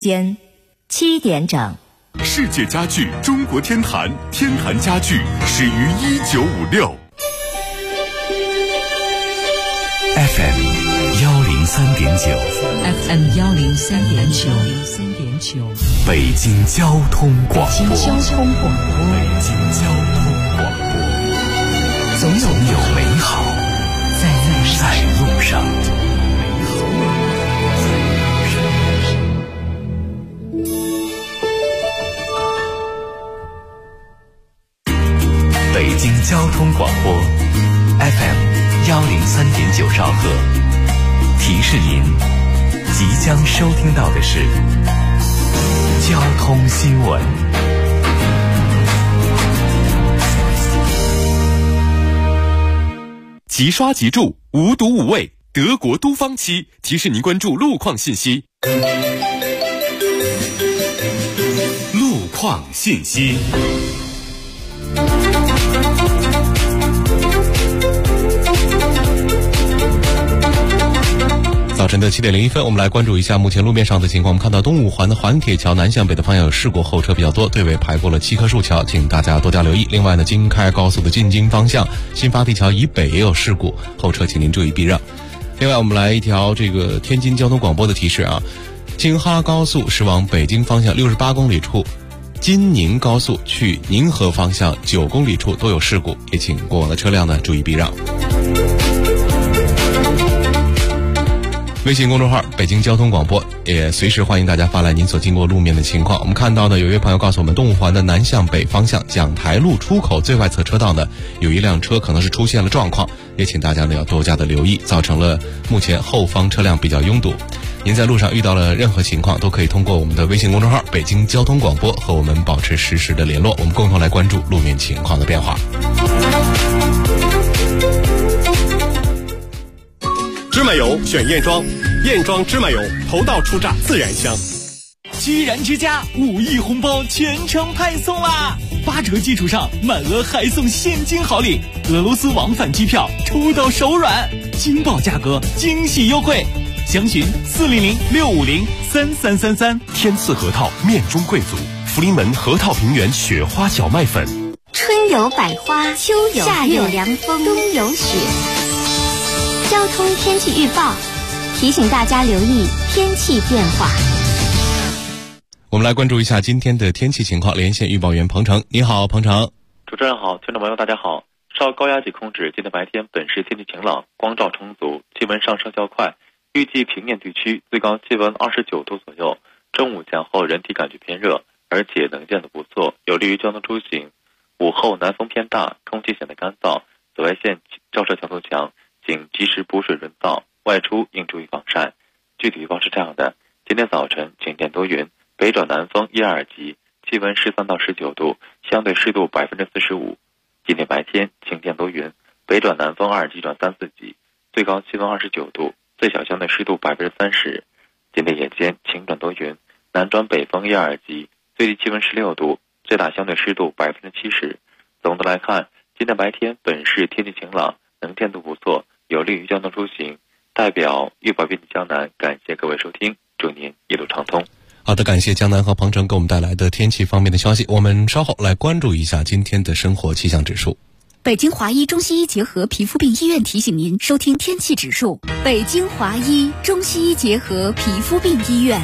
间7点整。 世界家具中国天坛，天坛家具始于1956。FM 103.9 FM 103.9 北京交通广播。 北京交通广播，总有美好在路上。 北京交通广播 FM 103.9兆赫，提示您即将收听到的是交通新闻。即刷即住，无毒无味，德国都芳漆提示您关注路况信息。路况信息。早晨的7点01分，我们来关注一下目前路面上的情况。我们看到东五环的环铁桥南向北的方向有事故，后车比较多，队尾排过了7棵树桥，请大家多加留意。另外呢，京开高速的进京方向新发地桥以北也有事故，后车请您注意避让。另外我们来一条这个天津交通广播的提示啊，京哈高速是往北京方向68公里处，津宁高速去宁河方向9公里处都有事故，也请过往的车辆呢注意避让。微信公众号北京交通广播也随时欢迎大家发来您所经过路面的情况。我们看到呢，有一位朋友告诉我们，东五环的南向北方向讲台路出口最外侧车道呢，有一辆车可能是出现了状况，也请大家呢要多加的留意，造成了目前后方车辆比较拥堵。您在路上遇到了任何情况，都可以通过我们的微信公众号北京交通广播和我们保持实时的联络，我们共同来关注路面情况的变化。 芝麻油选燕庄，燕庄芝麻油头道初榨自然香。 居然之家5亿红包全程派送啦！8折基础上满额还送现金好礼，俄罗斯往返机票抽到手软，惊爆价格，惊喜优惠，详询400-650-3333。 天赐核桃面中贵族，福临门核桃平原雪花小麦粉。 春有百花，秋有夏有凉风，冬有雪。交通天气预报提醒大家留意天气变化。 我们来关注一下今天的天气情况，连线预报员彭程。你好，彭程。 主持人好，听众朋友大家好。受高压脊控制，今天白天本市天气晴朗，光照充足，气温上升较快，预计平面地区最高气温29度左右。中午前后人体感觉偏热，而且能见度不错，有利于交通出行。午后南风偏大，空气显得干燥，紫外线照射强度强，请及时补水润燥，外出应注意防晒。具体预报是这样的：今天早晨晴天多云，北转南风1、2级，气温13到19度，相对湿度45%。今天白天晴天多云，北转南风2级转3、4级，最高气温29度，最小相对湿度30%。今天夜间晴转多云，南转北风1、2级，最低气温16度，最大相对湿度70%。总的来看，今天白天本市天气晴朗，能见度不错，有利于交通出行。代表预报编辑江南感谢各位收听，祝您一路畅通。 好的，感谢江南和彭程给我们带来的天气方面的消息。我们稍后来关注一下今天的生活气象指数。 北京华医中西医结合皮肤病医院提醒您收听天气指数。北京华医中西医结合皮肤病医院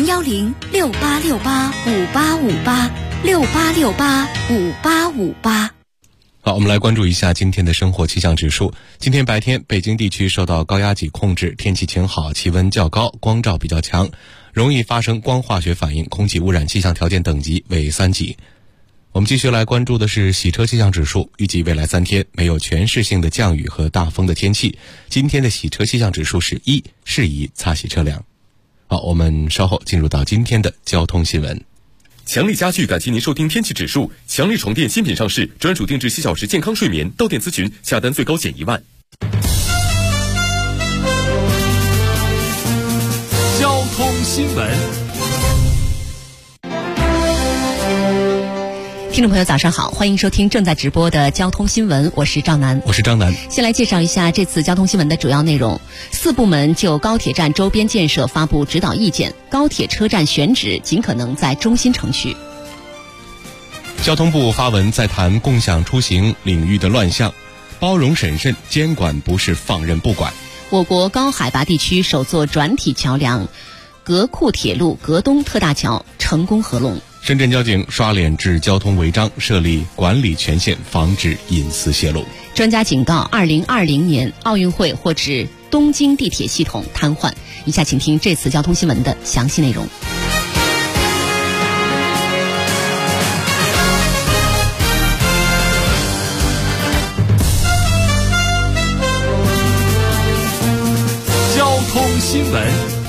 010-6868-5858，6868-5858。 好，我们来关注一下今天的生活气象指数。今天白天，北京地区受到高压脊控制，天气晴好，气温较高，光照比较强，容易发生光化学反应，空气污染气象条件等级为3级。我们继续来关注的是洗车气象指数，预计未来3天没有全市性的降雨和大风的天气。今天的洗车气象指数是1，适宜擦洗车辆。好，我们稍后进入到今天的交通新闻。强力家具感谢您收听天气指数。强力床垫新品上市，专属定制7小时健康睡眠，到店咨询，下单最高减1万。 交通新闻。 听众朋友早上好，欢迎收听正在直播的交通新闻，我是赵楠。 我是张楠。 先来介绍一下这次交通新闻的主要内容。4部门就高铁站周边建设发布指导意见，高铁车站选址尽可能在中心城区。 交通部发文在谈共享出行领域的乱象，包容审慎，监管不是放任不管。 我国高海拔地区首座转体桥梁格库铁路格东特大桥成功合龙。 深圳交警刷脸治交通违章，设立管理权限，防止隐私泄露。 专家警告，2020年奥运会或指东京地铁系统瘫痪。以下请听这次交通新闻的详细内容。 交通新闻。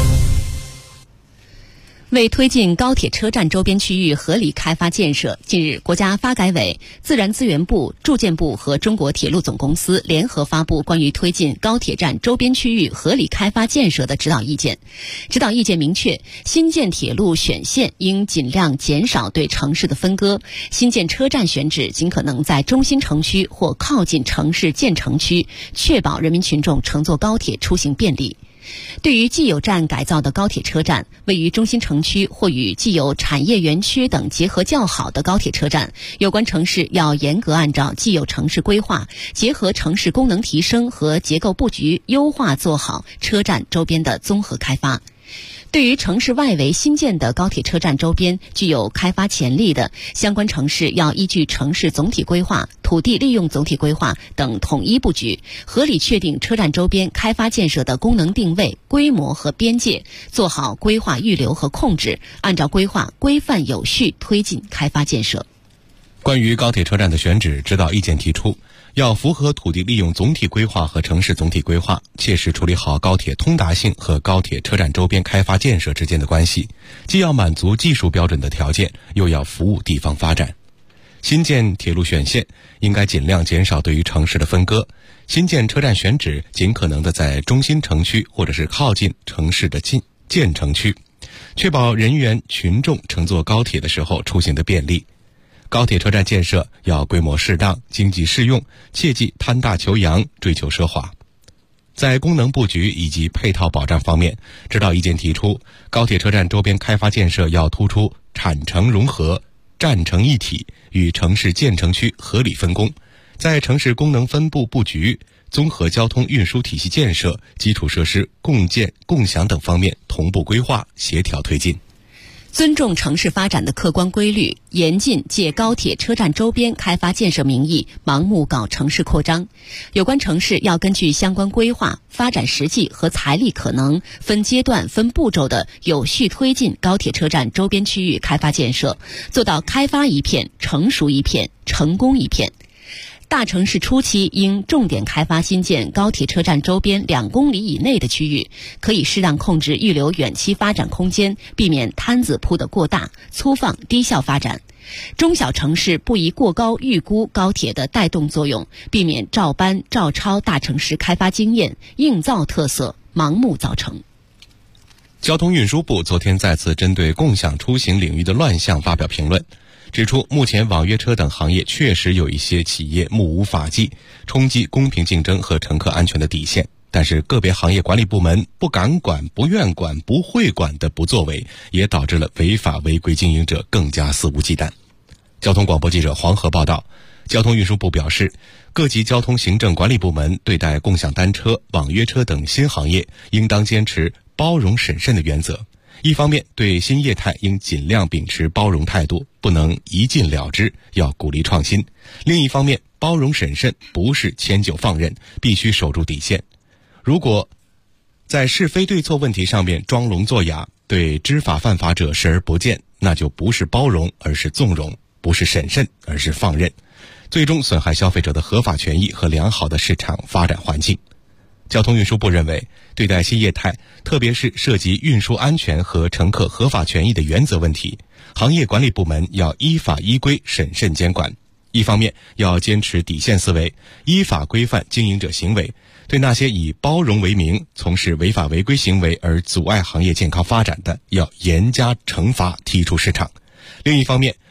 为推进高铁车站周边区域合理开发建设，近日，国家发改委、自然资源部、住建部和中国铁路总公司联合发布关于推进高铁站周边区域合理开发建设的指导意见。指导意见明确，新建铁路选线应尽量减少对城市的分割，新建车站选址尽可能在中心城区或靠近城市建成区，确保人民群众乘坐高铁出行便利。对于既有站改造的高铁车站，位于中心城区或与既有产业园区等结合较好的高铁车站，有关城市要严格按照既有城市规划，结合城市功能提升和结构布局优化，做好车站周边的综合开发。对于城市外围新建的高铁车站周边具有开发潜力的相关城市，要依据城市总体规划、土地利用总体规划等统一布局，合理确定车站周边开发建设的功能定位、规模和边界，做好规划预留和控制，按照规划规范有序推进开发建设。 关于高铁车站的选址，指导意见提出，要符合土地利用总体规划和城市总体规划，切实处理好高铁通达性和高铁车站周边开发建设之间的关系，既要满足技术标准的条件，又要服务地方发展。新建铁路选线应该尽量减少对于城市的分割，新建车站选址尽可能的在中心城区或者是靠近城市的建成区，确保人员群众乘坐高铁的时候出行的便利。高铁车站建设要规模适当、经济适用，切忌贪大求洋、追求奢华。在功能布局以及配套保障方面，指导意见提出，高铁车站周边开发建设要突出产城融合、站城一体，与城市建成区合理分工，在城市功能分布布局、综合交通运输体系建设、基础设施共建共享等方面同步规划、协调推进。 尊重城市发展的客观规律，严禁借高铁车站周边开发建设名义盲目搞城市扩张。有关城市要根据相关规划、发展实际和财力可能，分阶段、分步骤的有序推进高铁车站周边区域开发建设，做到开发一片、成熟一片、成功一片。大城市初期应重点开发新建高铁车站周边2公里以内的区域，可以适当控制预留远期发展空间，避免摊子铺得过大、粗放低效发展。中小城市不宜过高预估高铁的带动作用，避免照搬照抄大城市开发经验，硬造特色，盲目造成。 交通运输部昨天再次针对共享出行领域的乱象发表评论，指出目前网约车等行业确实有一些企业目无法纪，冲击公平竞争和乘客安全的底线，但是个别行业管理部门不敢管、不愿管、不会管的不作为，也导致了违法违规经营者更加肆无忌惮。交通广播记者黄河报道，交通运输部表示，各级交通行政管理部门对待共享单车、网约车等新行业，应当坚持包容审慎的原则。一方面，对新业态应尽量秉持包容态度，不能一禁了之，要鼓励创新；另一方面，包容审慎不是迁就放任，必须守住底线。如果在是非对错问题上面装聋作哑，对知法犯法者视而不见，那就不是包容，而是纵容；不是审慎，而是放任，最终损害消费者的合法权益和良好的市场发展环境。交通运输部认为，对待新业态，特别是涉及运输安全和乘客合法权益的原则问题，行业管理部门要依法依规审慎监管。一方面要坚持底线思维，依法规范经营者行为，对那些以包容为名从事违法违规行为而阻碍行业健康发展的，要严加惩罚，踢出市场。另一方面，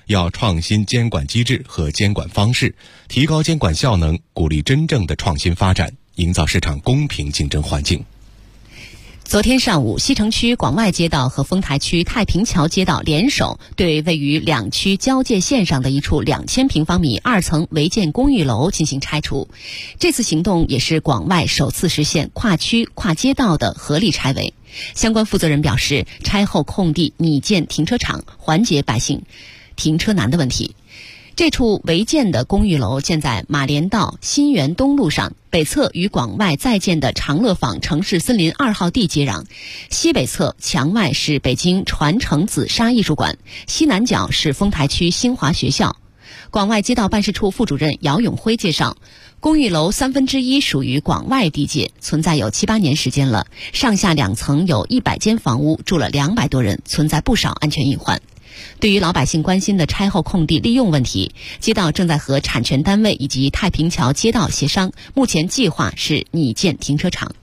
要创新监管机制和监管方式，提高监管效能，鼓励真正的创新发展，营造市场公平竞争环境。 昨天上午，西城区广外街道和丰台区太平桥街道联手对位于两区交界线上的一处2000平方米2层违建公寓楼进行拆除。这次行动也是广外首次实现跨区跨街道的合力拆违。相关负责人表示，拆后空地拟建停车场，缓解百姓停车难的问题。这处违建的公寓楼建在马连道新源东路上，北侧与广外在建的长乐坊城市森林2号地接壤，西北侧墙外是北京传承紫砂艺术馆，西南角是丰台区新华学校。广外街道办事处副主任姚永辉介绍，公寓楼1/3属于广外地界，存在有7、8年时间了，上下2层有100间房屋，住了200多人，存在不少安全隐患。对于老百姓关心的拆后空地利用问题，街道正在和产权单位以及太平桥街道协商，目前计划是拟建停车场。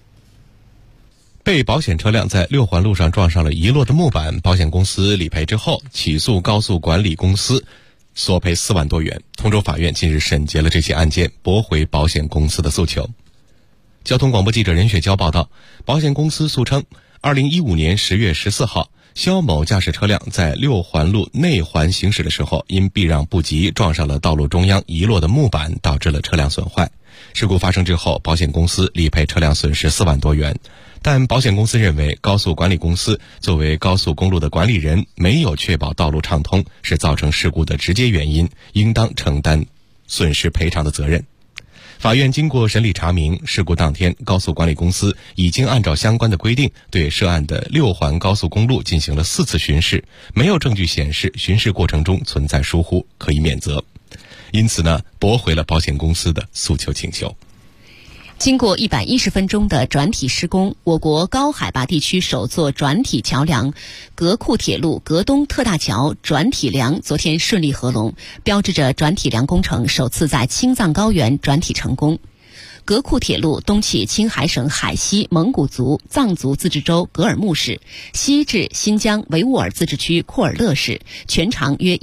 被保险车辆在6环路上撞上了遗落的木板，保险公司理赔之后起诉高速管理公司，索赔4万多元。通州法院近日审结了这起案件，驳回保险公司的诉求。交通广播记者任雪娇报道，保险公司诉称，2015年10月14号，肖某驾驶车辆在6环路内环行驶的时候，因避让不及撞上了道路中央遗落的木板，导致了车辆损坏。事故发生之后，保险公司理赔车辆损失4万多元，但保险公司认为高速管理公司作为高速公路的管理人，没有确保道路畅通，是造成事故的直接原因，应当承担损失赔偿的责任。法院经过审理查明，事故当天高速管理公司已经按照相关的规定对涉案的6环高速公路进行了4次巡视，没有证据显示巡视过程中存在疏忽，可以免责。因此呢，驳回了保险公司的诉求请求。 经过110分钟的转体施工，我国高海拔地区首座转体桥梁格库铁路格东特大桥转体梁昨天顺利合龙，标志着转体梁工程首次在青藏高原转体成功。格库铁路东起青海省海西蒙古族藏族自治州格尔木市，西至新疆维吾尔自治区库尔勒市，全长约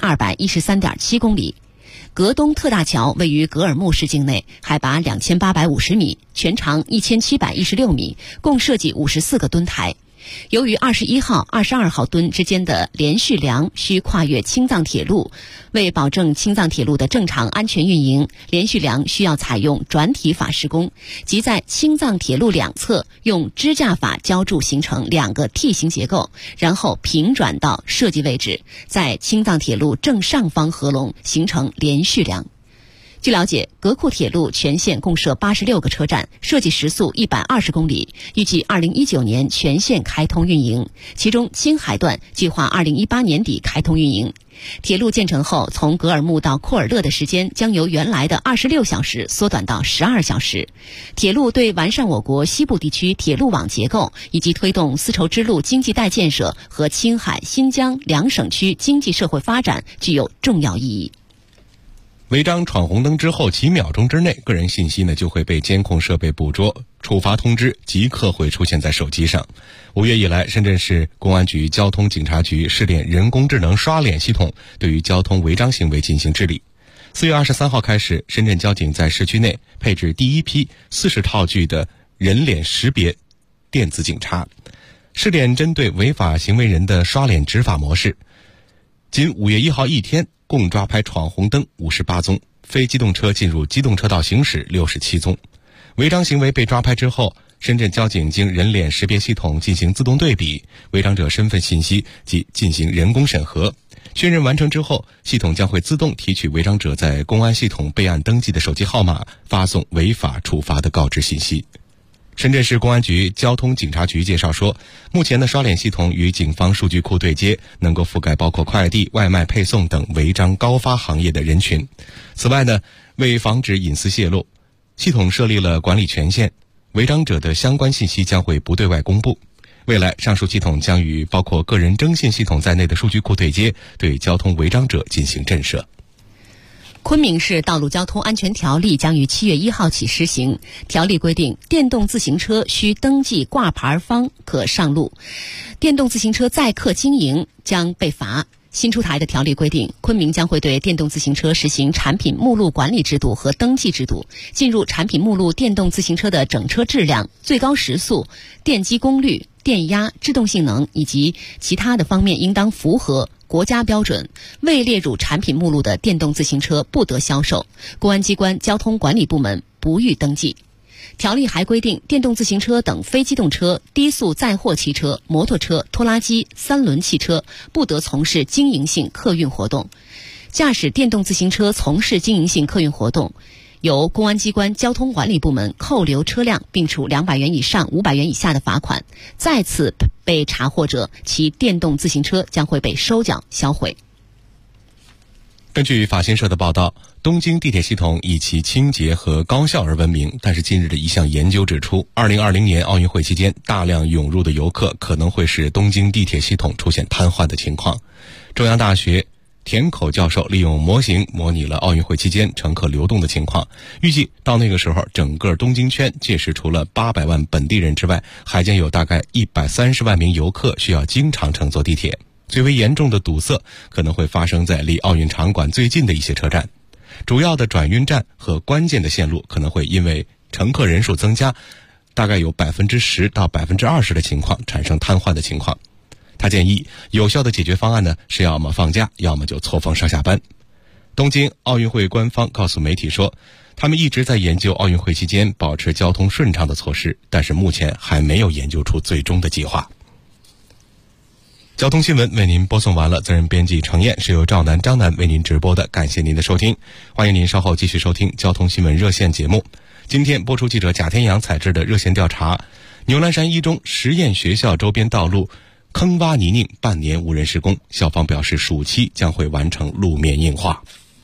1213.7公里。格东特大桥位于格尔木市境内，海拔2850米，全长1716米，共设计54个墩台。由于21号、22号墩之间的连续梁需跨越青藏铁路，为保证青藏铁路的正常安全运营，连续梁需要采用转体法施工，即在青藏铁路两侧用支架法浇筑形成2个 T 型结构，然后平转到设计位置，在青藏铁路正上方合龙，形成连续梁。据了解，格库铁路全线共设86个车站，设计时速120公里，预计2019年全线开通运营，其中青海段计划2018年底开通运营。铁路建成后，从格尔木到库尔勒的时间将由原来的26小时缩短到12小时。铁路对完善我国西部地区铁路网结构，以及推动丝绸之路经济带建设和青海、新疆2省区经济社会发展具有重要意义。 违章闯红灯之后几秒钟之内，个人信息呢就会被监控设备捕捉，处罚通知即刻会出现在手机上。5月以来，深圳市公安局交通警察局试点人工智能刷脸系统，对于交通违章行为进行治理。4月23号开始，深圳交警在市区内配置第一批40套具的人脸识别电子警察，试点针对违法行为人的刷脸执法模式。仅5月1号一天，共抓拍闯红灯58宗，非机动车进入机动车道行驶67宗。违章行为被抓拍之后，深圳交警经人脸识别系统进行自动对比违章者身份信息及进行人工审核，确认完成之后，系统将会自动提取违章者在公安系统备案登记的手机号码，发送违法处罚的告知信息。深圳市公安局交通警察局介绍说，目前的刷脸系统与警方数据库对接，能够覆盖包括快递、外卖配送等违章高发行业的人群。此外呢，为防止隐私泄露，系统设立了管理权限，违章者的相关信息将会不对外公布。未来，上述系统将与包括个人征信系统在内的数据库对接，对交通违章者进行震慑。 昆明市道路交通安全条例将于7月1号起施行。条例规定，电动自行车需登记挂牌方可上路，电动自行车载客经营将被罚。 新出台的条例规定，昆明将会对电动自行车实行产品目录管理制度和登记制度。进入产品目录电动自行车的整车质量、最高时速、电机功率、电压、制动性能以及其他的方面应当符合国家标准，未列入产品目录的电动自行车不得销售。公安机关交通管理部门不予登记。条例还规定，电动自行车等非机动车、低速载货汽车、摩托车、拖拉机、三轮汽车不得从事经营性客运活动。驾驶电动自行车从事经营性客运活动，由公安机关交通管理部门扣留车辆，并处200元以上500元以下的罚款。再次被查获者，其电动自行车将会被收缴销毁。 根据法新社的报道，东京地铁系统以其清洁和高效而闻名，但是近日的一项研究指出，2020年奥运会期间大量涌入的游客可能会使东京地铁系统出现瘫痪的情况。中央大学田口教授利用模型模拟了奥运会期间乘客流动的情况，预计到那个时候，整个东京圈届时除了800万本地人之外，还将有大概130万名游客需要经常乘坐地铁。最为严重的堵塞可能会发生在离奥运场馆最近的一些车站，主要的转运站和关键的线路可能会因为乘客人数增加，大概有10%到20%的情况产生瘫痪的情况。他建议有效的解决方案呢，是要么放假，要么就错峰上下班。东京奥运会官方告诉媒体说，他们一直在研究奥运会期间保持交通顺畅的措施，但是目前还没有研究出最终的计划。交通新闻为您播送完了，责任编辑程燕，是由赵楠、张楠为您直播的，感谢您的收听，欢迎您稍后继续收听交通新闻热线节目。今天播出记者贾天阳采制的热线调查，牛栏山一中实验学校周边道路坑洼泥泞半年无人施工，校方表示暑期将会完成路面硬化。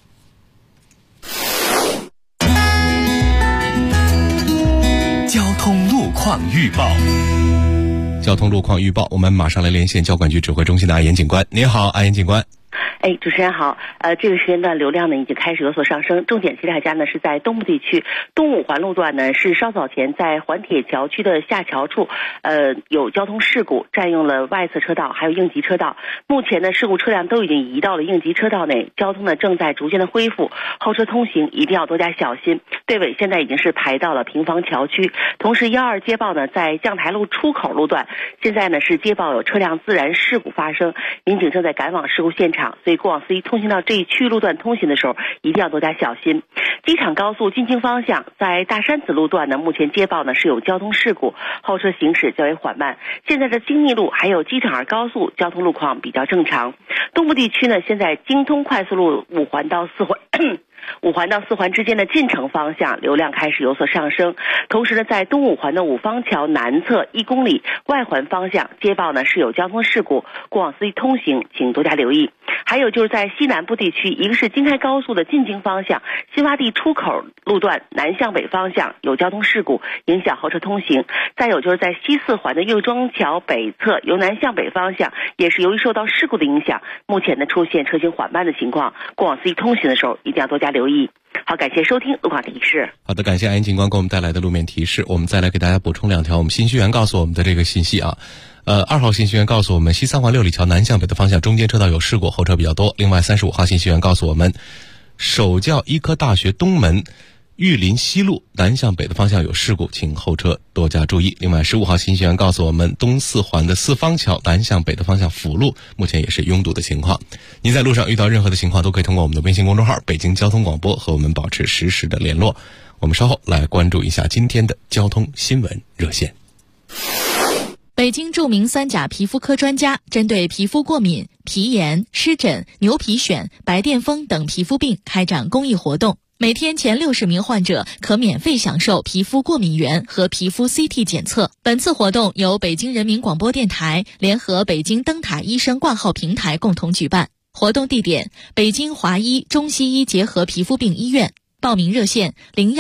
交通路况预报。 交通路况预报，我们马上来连线交管局指挥中心的阿岩警官。您好，阿岩警官。 主持人好。这个时间段流量呢已经开始有所上升，重点提示大家呢是在东部地区，东五环路段呢是稍早前在环铁桥区的下桥处，有交通事故，占用了外侧车道还有应急车道。目前呢事故车辆都已经移到了应急车道内，交通呢正在逐渐的恢复，后车通行一定要多加小心。队尾现在已经是排到了平房桥区，同时12接报呢在将台路出口路段，现在呢是接报有车辆自燃事故发生，民警正在赶往事故现场，所以过往司机通行到这一区域路段通行的时候一定要多加小心。机场高速进京方向在大山子路段呢，目前接报呢是有交通事故，后车行驶较为缓慢。现在的京逆路还有机场2高速交通路况比较正常。东部地区呢，现在京通快速路5环到4环之间的进城方向流量开始有所上升，同时呢，在东五环的五方桥南侧1公里外环方向接报呢是有交通事故，过往司机通行请多加留意。还有就是在西南部地区，一个是京开高速的进京方向新洼地出口路段南向北方向有交通事故，影响后车通行。再有就是在西4环的右庄桥北侧由南向北方向，也是由于受到事故的影响，目前呢出现车行缓慢的情况，过往司机通行的时候一定要多加留意。好，感谢收听路况提示。 好的，感谢阿岩警官给我们带来的路面提示。我们再来给大家补充2条我们信息员告诉我们的这个信息啊。2号信息员告诉我们，西3环6里桥南向北的方向中间车道有事故，后车比较多。另外35号信息员告诉我们，首教医科大学东门玉林西路南向北的方向有事故，请后车多加注意。另外15号信息员告诉我们，东4环的4方桥南向北的方向辅路目前也是拥堵的情况。您在路上遇到任何的情况，都可以通过我们的微信公众号北京交通广播和我们保持实时的联络。我们稍后来关注一下今天的交通新闻热线。 北京著名3甲皮肤科专家针对皮肤过敏、皮炎、湿疹、牛皮癣、白癜风等皮肤病开展公益活动，每天前60名患者可免费享受皮肤过敏原和皮肤 CT 检测。本次活动由北京人民广播电台联合北京灯塔医生挂号平台共同举办。活动地点：北京华医中西医结合皮肤病医院。报名热线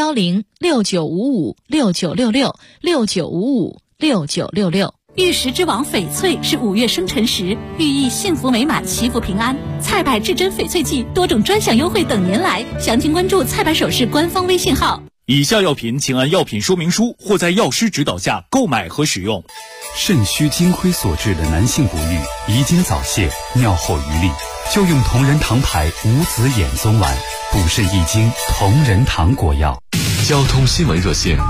：010-6955-6966，6955-6966。 玉石之王翡翠是5月生辰时，寓意幸福美满、祈福平安。菜百至臻翡翠季多种专享优惠等您来，详情关注菜百首饰官方微信号。 以下药品请按药品说明书或在药师指导下购买和使用。 肾虚精亏所致的男性不育、遗精早泄、尿后余力， 就用同仁堂牌无籽眼松丸，补肾益精，同仁堂果药。 交通新闻热线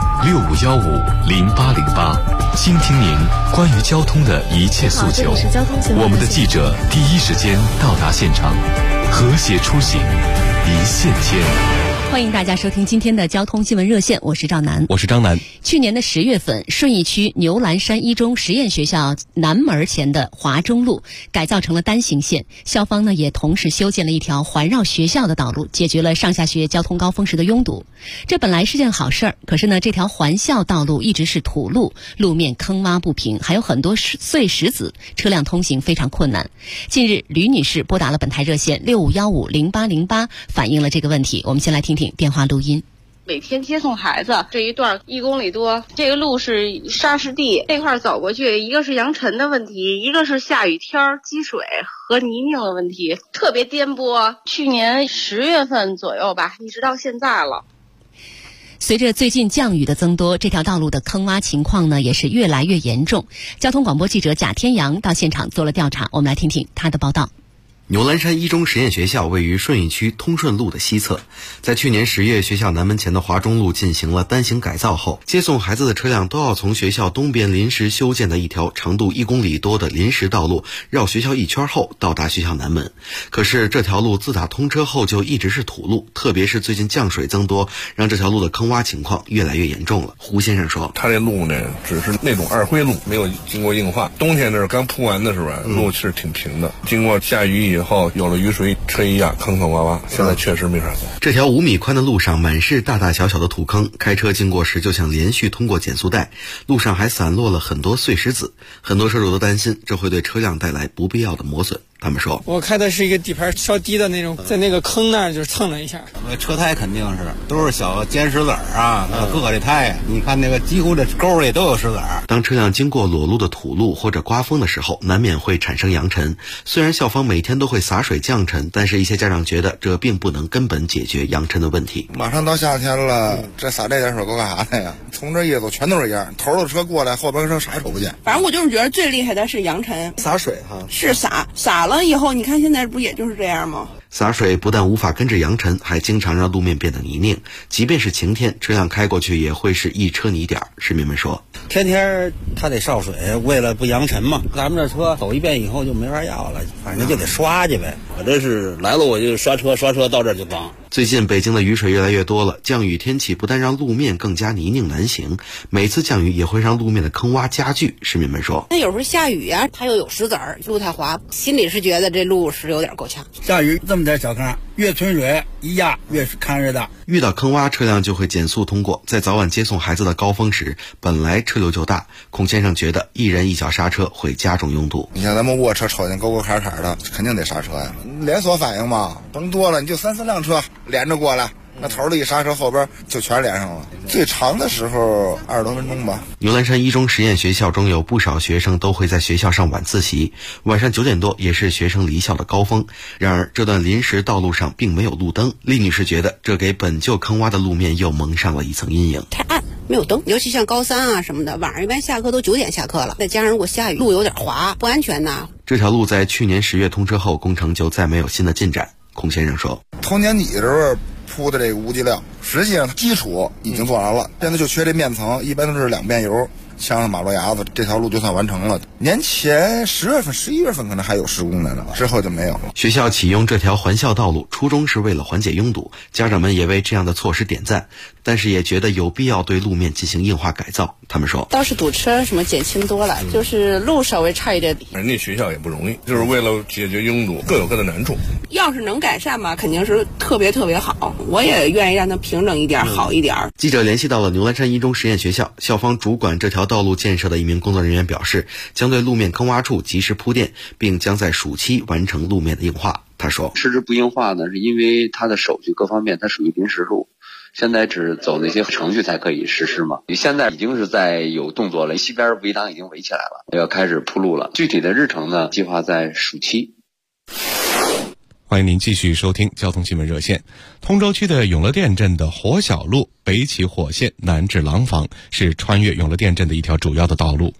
65150808，倾听您关于交通的一切诉求。我们的记者第一时间到达现场，和谐出行，一线牵。 欢迎大家收听今天的交通新闻热线，我是赵楠， 我是张楠。 去年的10月份，顺义区牛栏山一中实验学校南门前的华中路改造成了单行线，校方呢也同时修建了一条环绕学校的道路，解决了上下学交通高峰时的拥堵。这本来是件好事儿，可是呢，这条环校道路一直是土路，路面坑洼不平，还有很多碎石子，车辆通行非常困难。近日，吕女士拨打了本台热线65150808，反映了这个问题。我们先来听听电话录音。 每天接送孩子这一段1公里多，这个路是沙石地，这块走过去，一个是扬尘的问题，一个是下雨天积水和泥泞的问题，特别颠簸。去年10月份左右吧，一直到现在了。 随着最近降雨的增多，这条道路的坑洼情况呢也是越来越严重。交通广播记者贾天阳到现场做了调查，我们来听听他的报道。 牛栏山一中实验学校位于顺义区通顺路的西侧，在去年10月，学校南门前的华中路进行了单行改造后，接送孩子的车辆都要从学校东边临时修建的一条长度1公里多的临时道路绕学校一圈后到达学校南门。可是这条路自打通车后就一直是土路，特别是最近降水增多，让这条路的坑洼情况越来越严重了。胡先生说， 他这路呢只是那种二灰路，没有经过硬化，冬天那刚铺完的时候路是挺平的，经过下雨以后有了雨水，车一压坑坑洼洼，现在确实没法走。 这条5米宽的路上满是大大小小的土坑，开车经过时就像连续通过减速带，路上还散落了很多碎石子，很多车主都担心这会对车辆带来不必要的磨损。他们说， 我开的是一个底盘稍低的那种，在那个坑那儿就蹭了一下。 车胎肯定是都是小尖石子啊，各个的胎，你看那个几乎这沟里都有石子。 当车辆经过裸露的土路或者刮风的时候，难免会产生扬尘。虽然校方每天都会洒水降尘，但是一些家长觉得这并不能根本解决扬尘的问题。 马上到夏天了，这洒这点水够干啥的呀？从这叶子全都是样，头的车过来，后边车啥也瞅不见。 反正我就是觉得最厉害的是扬尘， 洒水哈， 是洒了以后，你看现在不也就是这样吗？ 洒水不但无法根治扬尘，还经常让路面变得泥泞，即便是晴天，车辆开过去也会是一车泥点。市民们说， 天天他得烧水，为了不扬尘嘛。咱们这车走一遍以后就没法要了，反正就得刷去呗。 我这是来了我就刷车到这儿就帮。 最近北京的雨水越来越多了，降雨天气不但让路面更加泥泞难行，每次降雨也会让路面的坑洼加剧。市民们说， 那有时候下雨啊，它又有石子儿，路太滑，心里是觉得这路是有点够呛。 下雨这么点小坑，越存水一压越是看着的。 遇到坑洼，车辆就会减速通过。在早晚接送孩子的高峰时，本来车流就大，孔先生觉得一人一脚刹车会加重拥堵。 你像咱们卧车瞅见沟沟坎坎的，肯定得刹车呀，连锁反应嘛，甭多了，你就3-4辆车连着过来，那头里一刹车，后边就全连上了。最长的时候20多分钟吧。 牛栏山一中实验学校中有不少学生都会在学校上晚自习，晚上9点多也是学生离校的高峰。然而这段临时道路上并没有路灯，厉女士觉得这给本就坑洼的路面又蒙上了一层阴影。 太暗，没有灯，尤其像高3啊什么的，晚上一般下课都9点下课了，再加上如果下雨，路有点滑，不安全呐。 这条路在去年10月通车后，工程就再没有新的进展。孔先生说， 头年底的时候铺的这个无机料，实际上基础已经做完了，现在就缺这面层，一般都是2遍油，镶上马路牙子，这条路就算完成了。年前10月份、11月份可能还有施工的呢，之后就没有了。 学校启用这条环校道路，初衷是为了缓解拥堵，家长们也为这样的措施点赞，但是也觉得有必要对路面进行硬化改造。他们说， 倒是堵车什么减轻多了，就是路稍微差一点。 人家学校也不容易，就是为了解决拥堵，各有各的难处。 要是能改善吧，肯定是特别特别好，我也愿意让它平整一点，好一点。 记者联系到了牛栏山一中实验学校，校方主管这条道路建设的一名工作人员表示，将对路面坑洼处及时铺垫，并将在暑期完成路面的硬化。他说， 迟迟不硬化呢，是因为它的手续各方面它属于临时路，现在只走那些程序才可以实施嘛。现在已经是在有动作了，西边围挡已经围起来了，要开始铺路了。具体的日程呢，计划在暑期。 欢迎您继续收听交通新闻热线。通州区的永乐店镇的火小路北起火线南至廊坊，是穿越永乐店镇的一条主要的道路。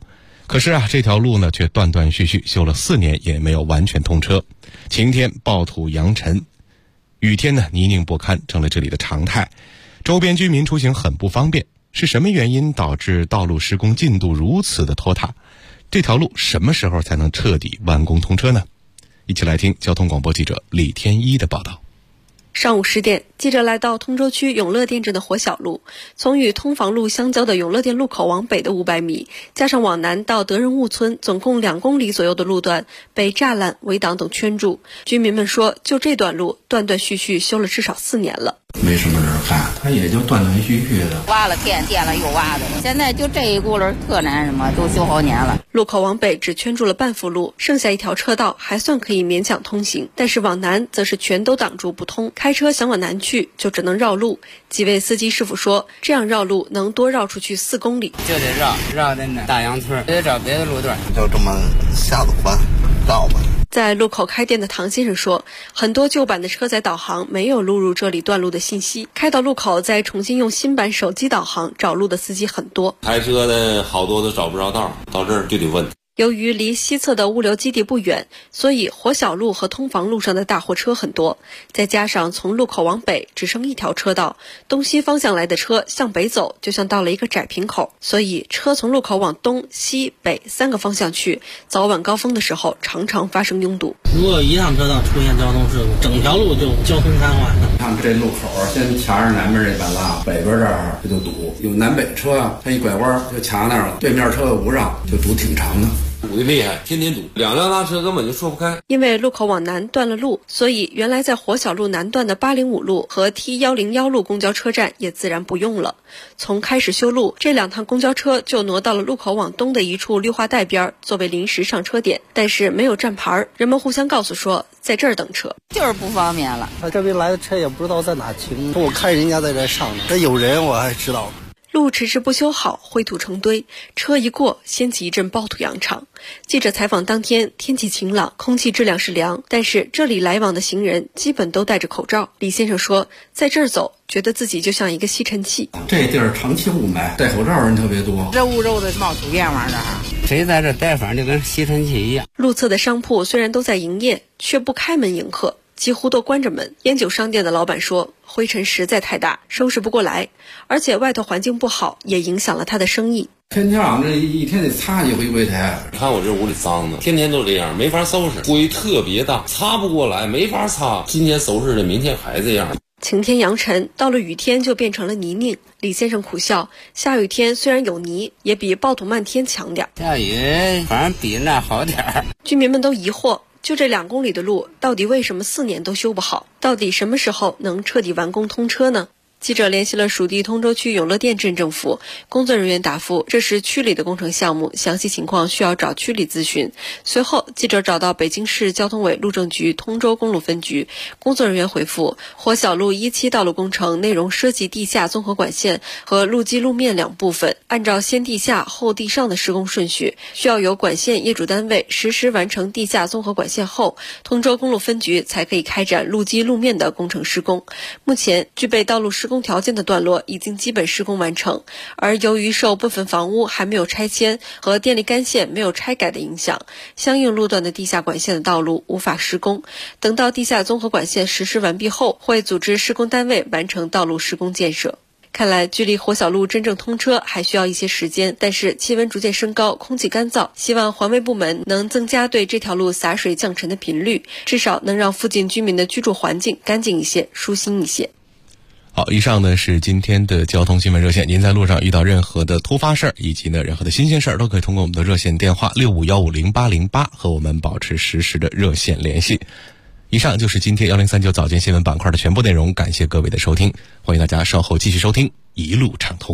可是啊，这条路呢却断断续续修了4年也没有完全通车。晴天暴土扬尘，雨天呢泥泞不堪，成了这里的常态。周边居民出行很不方便。是什么原因导致道路施工进度如此的拖沓？这条路什么时候才能彻底完工通车呢？一起来听交通广播记者李天一的报道。 上午10点，记者来到通州区永乐店镇的火小路，从与通房路相交的永乐店路口往北的500米，加上往南到德仁务村，总共2公里左右的路段被栅栏、围挡等圈住。居民们说，就这段路断断续续修了至少4年了。 没什么人看，它也就断断续续的， 挖了填了又挖的，现在就这一轱辘特难什么，都修好年了。 路口往北只圈住了半幅路，剩下一条车道还算可以勉强通行，但是往南则是全都挡住不通，开车想往南去就只能绕路。几位司机师傅说，这样绕路能多绕出去4公里， 就得绕在那大洋村，得找别的路段， 就这么下子宽绕吧。 在路口开店的唐先生说，很多旧版的车载导航没有录入这里段路的信息，开到路口再重新用新版手机导航找路的司机很多， 开车的好多都找不着道，到这儿就得问。 由于离西侧的物流基地不远，所以火小路和通房路上的大货车很多，再加上从路口往北只剩一条车道，东西方向来的车向北走就像到了一个窄平口，所以车从路口往东西北3个方向去，早晚高峰的时候常常发生拥堵。 如果一趟车道出现交通事故，整条路就交通瘫痪。 看这路口先卡上南边这板拉，北边这儿就堵，有南北车它一拐弯就卡那儿了，对面车不让，就堵挺长的。 堵得厉害，天天堵，2辆大车根本就说不开。 因为路口往南断了路，所以原来在火小路南段的805路和 T101路公交车站也自然不用了。从开始修路，这2趟公交车就挪到了路口往东的一处绿化带边，作为临时上车点，但是没有站牌，人们互相告诉说在这儿等车， 就是不方便了。 他这边来的车也不知道在哪停，我看人家在这上，这有人我还知道。 路迟迟不修好，灰土成堆，车一过掀起一阵暴土扬场。记者采访当天，天气晴朗，空气质量是良，但是这里来往的行人基本都戴着口罩。李先生说，在这儿走觉得自己就像一个吸尘器。 这地儿长期雾霾，戴口罩人特别多， 这雾肉的冒土烟往这儿，谁在这待反正就跟吸尘器一样。 路侧的商铺虽然都在营业，却不开门迎客，几乎都关着门。烟酒商店的老板说，灰尘实在太大，收拾不过来，而且外头环境不好，也影响了他的生意。 天天这一天得擦几回柜台。 你看我这屋里脏的，天天都这样，没法收拾，灰特别大，擦不过来，没法擦。今天收拾的，明天还这样。 晴天扬尘，到了雨天就变成了泥泞。李先生苦笑，下雨天虽然有泥，也比暴土漫天强点。 下雨反正比那好点儿。 居民们都疑惑，就这2公里的路，到底为什么4年都修不好？到底什么时候能彻底完工通车呢？记者联系了属地通州区永乐店镇政府，工作人员答复，这是区里的工程项目，详细情况需要找区里咨询。随后，记者找到北京市交通委路政局通州公路分局，工作人员回复，火小路1期道路工程内容涉及地下综合管线和路基路面2部分，按照先地下后地上的施工顺序，需要由管线业主单位实施完成地下综合管线后，通州公路分局才可以开展路基路面的工程施工。目前，具备道路施工条件的段落已经基本施工完成，而由于受部分房屋还没有拆迁和电力干线没有拆改的影响，相应路段的地下管线的道路无法施工。等到地下综合管线实施完毕后，会组织施工单位完成道路施工建设。看来距离火小路真正通车还需要一些时间，但是气温逐渐升高，空气干燥，希望环卫部门能增加对这条路洒水降尘的频率，至少能让附近居民的居住环境干净一些，舒心一些。 好，以上呢是今天的交通新闻热线。您在路上遇到任何的突发事儿，以及呢任何的新鲜事儿，都可以通过我们的热线电话65150808和我们保持实时的热线联系。以上就是今天1039早间新闻板块的全部内容，感谢各位的收听，欢迎大家稍后继续收听一路畅通。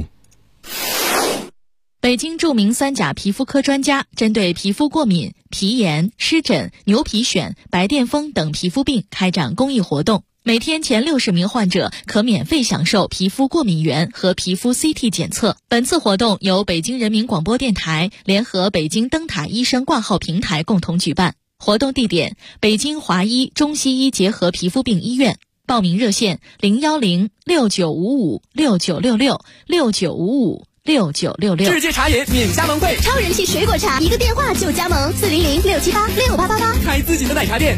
北京著名3甲皮肤科专家针对皮肤过敏、皮炎、湿疹、牛皮癣、白癜风等皮肤病开展公益活动，每天前60名患者可免费享受皮肤过敏原和皮肤 CT 检测。本次活动由北京人民广播电台联合北京灯塔医生挂号平台共同举办。活动地点：北京华医中西医结合皮肤病医院。报名热线：010695569666955 6966。 世界茶饮免加盟费， 超人气水果茶，一个电话就加盟，400-678-6888。 开自己的奶茶店。